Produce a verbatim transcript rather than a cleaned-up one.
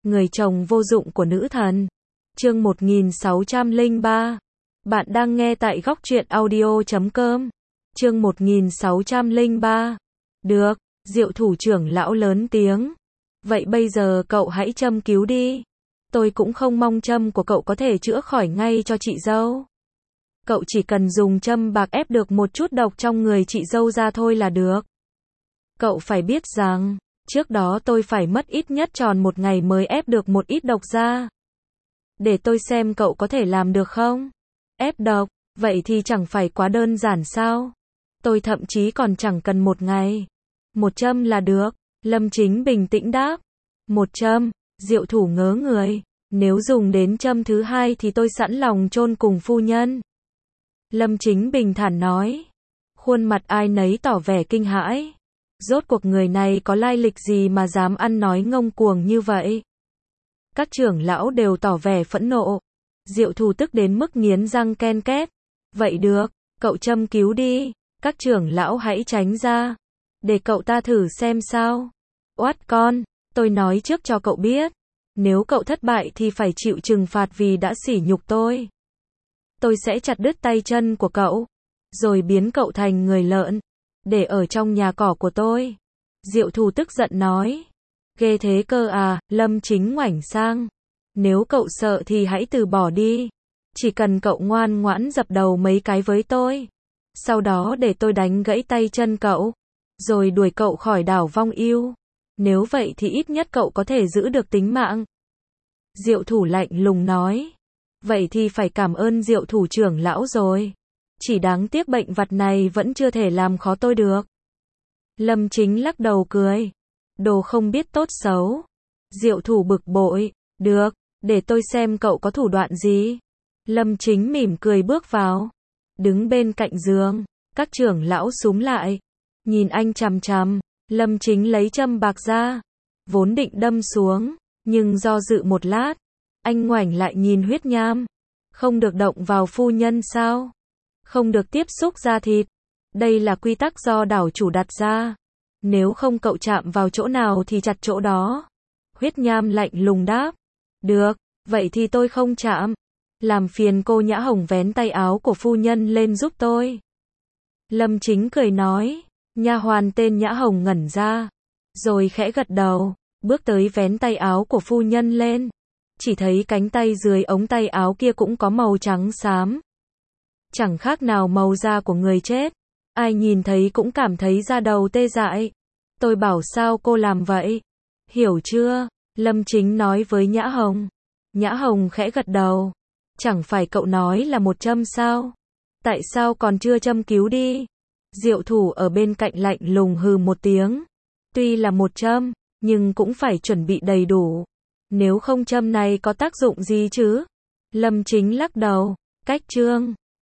Người chồng vô dụng của nữ thần. Chương một nghìn sáu trăm lẻ ba. Bạn đang nghe tại góc truyện audio chấm com. Chương một nghìn sáu trăm lẻ ba. Được, Diệu thủ trưởng lão lớn tiếng. Vậy bây giờ cậu hãy châm cứu đi. Tôi cũng không mong châm của cậu có thể chữa khỏi ngay cho chị dâu. Cậu chỉ cần dùng châm bạc ép được một chút độc trong người chị dâu ra thôi là được. Cậu phải biết rằng, trước đó tôi phải mất ít nhất tròn một ngày mới ép được một ít độc ra. Để tôi xem cậu có thể làm được không? Ép độc, vậy thì chẳng phải quá đơn giản sao? Tôi thậm chí còn chẳng cần một ngày. Một châm là được, Lâm Chính bình tĩnh đáp. Một châm, Diệu thủ ngớ người. Nếu dùng đến châm thứ hai thì tôi sẵn lòng chôn cùng phu nhân. Lâm Chính bình thản nói. Khuôn mặt ai nấy tỏ vẻ kinh hãi. Rốt cuộc người này có lai lịch gì mà dám ăn nói ngông cuồng như vậy? Các trưởng lão đều tỏ vẻ phẫn nộ. Diệu thủ tức đến mức nghiến răng ken két. Vậy được, cậu châm cứu đi. Các trưởng lão hãy tránh ra. Để cậu ta thử xem sao. Oát con, tôi nói trước cho cậu biết. Nếu cậu thất bại thì phải chịu trừng phạt vì đã sỉ nhục tôi. Tôi sẽ chặt đứt tay chân của cậu. Rồi biến cậu thành người lợn. Để ở trong nhà cỏ của tôi. Diệu thủ tức giận nói. Ghê thế cơ à, Lâm Chính ngoảnh sang. Nếu cậu sợ thì hãy từ bỏ đi. Chỉ cần cậu ngoan ngoãn dập đầu mấy cái với tôi. Sau đó để tôi đánh gãy tay chân cậu. Rồi đuổi cậu khỏi đảo Vong Yêu. Nếu vậy thì ít nhất cậu có thể giữ được tính mạng. Diệu thủ lạnh lùng nói. Vậy thì phải cảm ơn Diệu thủ trưởng lão rồi. Chỉ đáng tiếc bệnh vặt này vẫn chưa thể làm khó tôi được. Lâm Chính lắc đầu cười. Đồ không biết tốt xấu. Diệu thủ bực bội. Được, để tôi xem cậu có thủ đoạn gì. Lâm Chính mỉm cười bước vào. Đứng bên cạnh giường. Các trưởng lão súm lại. Nhìn anh chằm chằm. Lâm Chính lấy châm bạc ra. Vốn định đâm xuống. Nhưng do dự một lát. Anh ngoảnh lại nhìn huyết nham. Không được động vào phu nhân sao? Không được tiếp xúc da thịt. Đây là quy tắc do đảo chủ đặt ra. Nếu không cậu chạm vào chỗ nào thì chặt chỗ đó. Huyết nham lạnh lùng đáp. Được, vậy thì tôi không chạm. Làm phiền cô Nhã Hồng vén tay áo của phu nhân lên giúp tôi. Lâm Chính cười nói. Nha hoàn tên Nhã Hồng ngẩn ra. Rồi khẽ gật đầu. Bước tới vén tay áo của phu nhân lên. Chỉ thấy cánh tay dưới ống tay áo kia cũng có màu trắng xám. Chẳng khác nào màu da của người chết. Ai nhìn thấy cũng cảm thấy da đầu tê dại. Tôi bảo sao cô làm vậy? Hiểu chưa? Lâm Chính nói với Nhã Hồng. Nhã Hồng khẽ gật đầu. Chẳng phải cậu nói là một châm sao? Tại sao còn chưa châm cứu đi? Diệu thủ ở bên cạnh lạnh lùng hừ một tiếng. Tuy là một châm, nhưng cũng phải chuẩn bị đầy đủ. Nếu không châm này có tác dụng gì chứ? Lâm Chính lắc đầu. Cách chương